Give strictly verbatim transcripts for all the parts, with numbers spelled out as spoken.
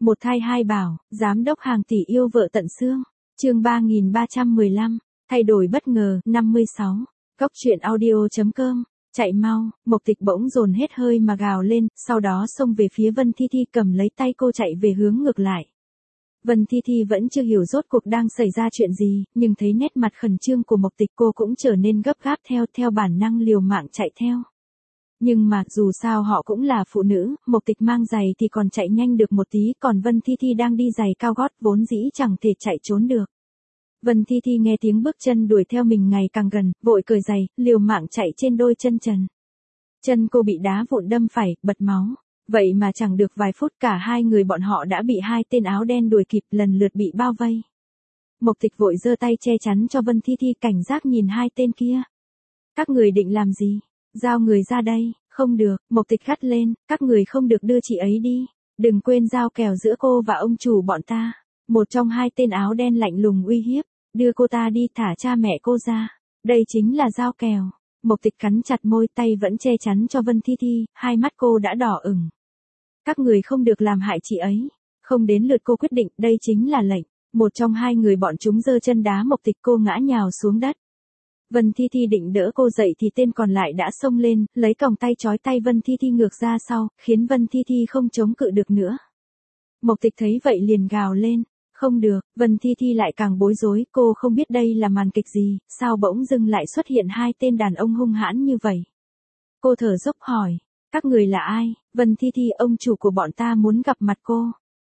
Một thai hai bảo, giám đốc hàng tỷ yêu vợ tận xương. Chương ba nghìn ba trăm mười lăm, thay đổi bất ngờ, năm mươi sáu. Cốc truyện audio chấm com. Chạy mau, Mộc Tịch bỗng dồn hết hơi mà gào lên, sau đó xông về phía Vân Thi Thi cầm lấy tay cô chạy về hướng ngược lại. Vân Thi Thi vẫn chưa hiểu rốt cuộc đang xảy ra chuyện gì, nhưng thấy nét mặt khẩn trương của Mộc Tịch cô cũng trở nên gấp gáp theo, theo bản năng liều mạng chạy theo. Nhưng mà dù sao họ cũng là phụ nữ, Mộc Tịch mang giày thì còn chạy nhanh được một tí, còn Vân Thi Thi đang đi giày cao gót vốn dĩ chẳng thể chạy trốn được. Vân Thi Thi nghe tiếng bước chân đuổi theo mình ngày càng gần, vội cởi giày, liều mạng chạy trên đôi chân trần. Chân cô bị đá vụn đâm phải, bật máu. Vậy mà chẳng được vài phút cả hai người bọn họ đã bị hai tên áo đen đuổi kịp, lần lượt bị bao vây. Mộc Tịch vội giơ tay che chắn cho Vân Thi Thi, cảnh giác nhìn hai tên kia. Các người định làm gì? Giao người ra đây. Không được, Mộc Tịch gắt lên, các người không được đưa chị ấy đi. Đừng quên giao kèo giữa cô và ông chủ bọn ta. Một trong hai tên áo đen lạnh lùng uy hiếp. Đưa cô ta đi, thả cha mẹ cô ra. Đây chính là giao kèo. Mộc Tịch cắn chặt môi, tay vẫn che chắn cho Vân Thi Thi, hai mắt cô đã đỏ ửng. Các người không được làm hại chị ấy. Không đến lượt cô quyết định, đây chính là lệnh. Một trong hai người bọn chúng giơ chân đá Mộc Tịch, cô ngã nhào xuống đất. Vân Thi Thi định đỡ cô dậy thì tên còn lại đã xông lên, lấy còng tay trói tay Vân Thi Thi ngược ra sau, khiến Vân Thi Thi không chống cự được nữa. Mộc Tịch thấy vậy liền gào lên. Không được, Vân Thi Thi lại càng bối rối, cô không biết đây là màn kịch gì, sao bỗng dưng lại xuất hiện hai tên đàn ông hung hãn như vậy. Cô thở dốc hỏi, các người là ai? Vân Thi Thi, ông chủ của bọn ta muốn gặp mặt cô.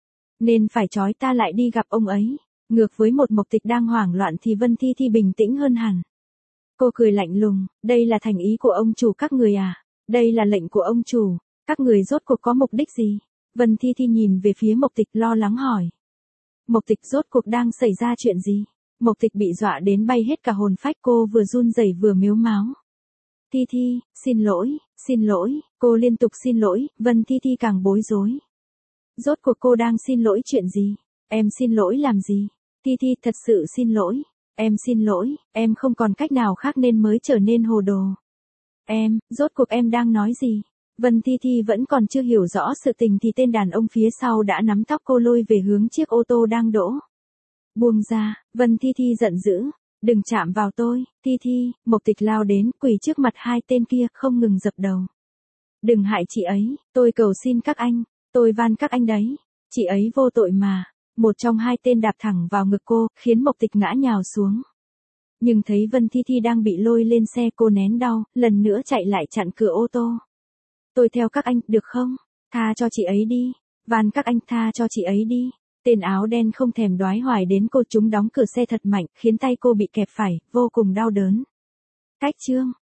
Nên phải trói ta lại đi gặp ông ấy. Ngược với một Mộc Tịch đang hoảng loạn thì Vân Thi Thi bình tĩnh hơn hẳn. Cô cười lạnh lùng, đây là thành ý của ông chủ các người à? Đây là lệnh của ông chủ, các người rốt cuộc có mục đích gì? Vân Thi Thi nhìn về phía Mộc Tịch lo lắng hỏi. Mộc Tịch, rốt cuộc đang xảy ra chuyện gì? Mộc Tịch bị dọa đến bay hết cả hồn phách, cô vừa run rẩy vừa mếu máo. Thi Thi, xin lỗi, xin lỗi, cô liên tục xin lỗi, Vân Thi Thi càng bối rối. Rốt cuộc cô đang xin lỗi chuyện gì? Em xin lỗi làm gì? Thi Thi, thật sự xin lỗi. Em xin lỗi, em không còn cách nào khác nên mới trở nên hồ đồ. Em, rốt cuộc em đang nói gì? Vân Thi Thi vẫn còn chưa hiểu rõ sự tình thì tên đàn ông phía sau đã nắm tóc cô lôi về hướng chiếc ô tô đang đỗ. Buông ra, Vân Thi Thi giận dữ. Đừng chạm vào tôi, Thi Thi. Mộc Tịch lao đến, quỳ trước mặt hai tên kia, không ngừng dập đầu. Đừng hại chị ấy, tôi cầu xin các anh, tôi van các anh đấy. Chị ấy vô tội mà. Một trong hai tên đạp thẳng vào ngực cô, khiến Mộc Tịch ngã nhào xuống. Nhưng thấy Vân Thi Thi đang bị lôi lên xe, cô nén đau, lần nữa chạy lại chặn cửa ô tô. Tôi theo các anh, được không? Tha cho chị ấy đi. Van các anh, tha cho chị ấy đi. Tên áo đen không thèm đoái hoài đến cô, chúng đóng cửa xe thật mạnh, khiến tay cô bị kẹp phải, vô cùng đau đớn. Cách chương.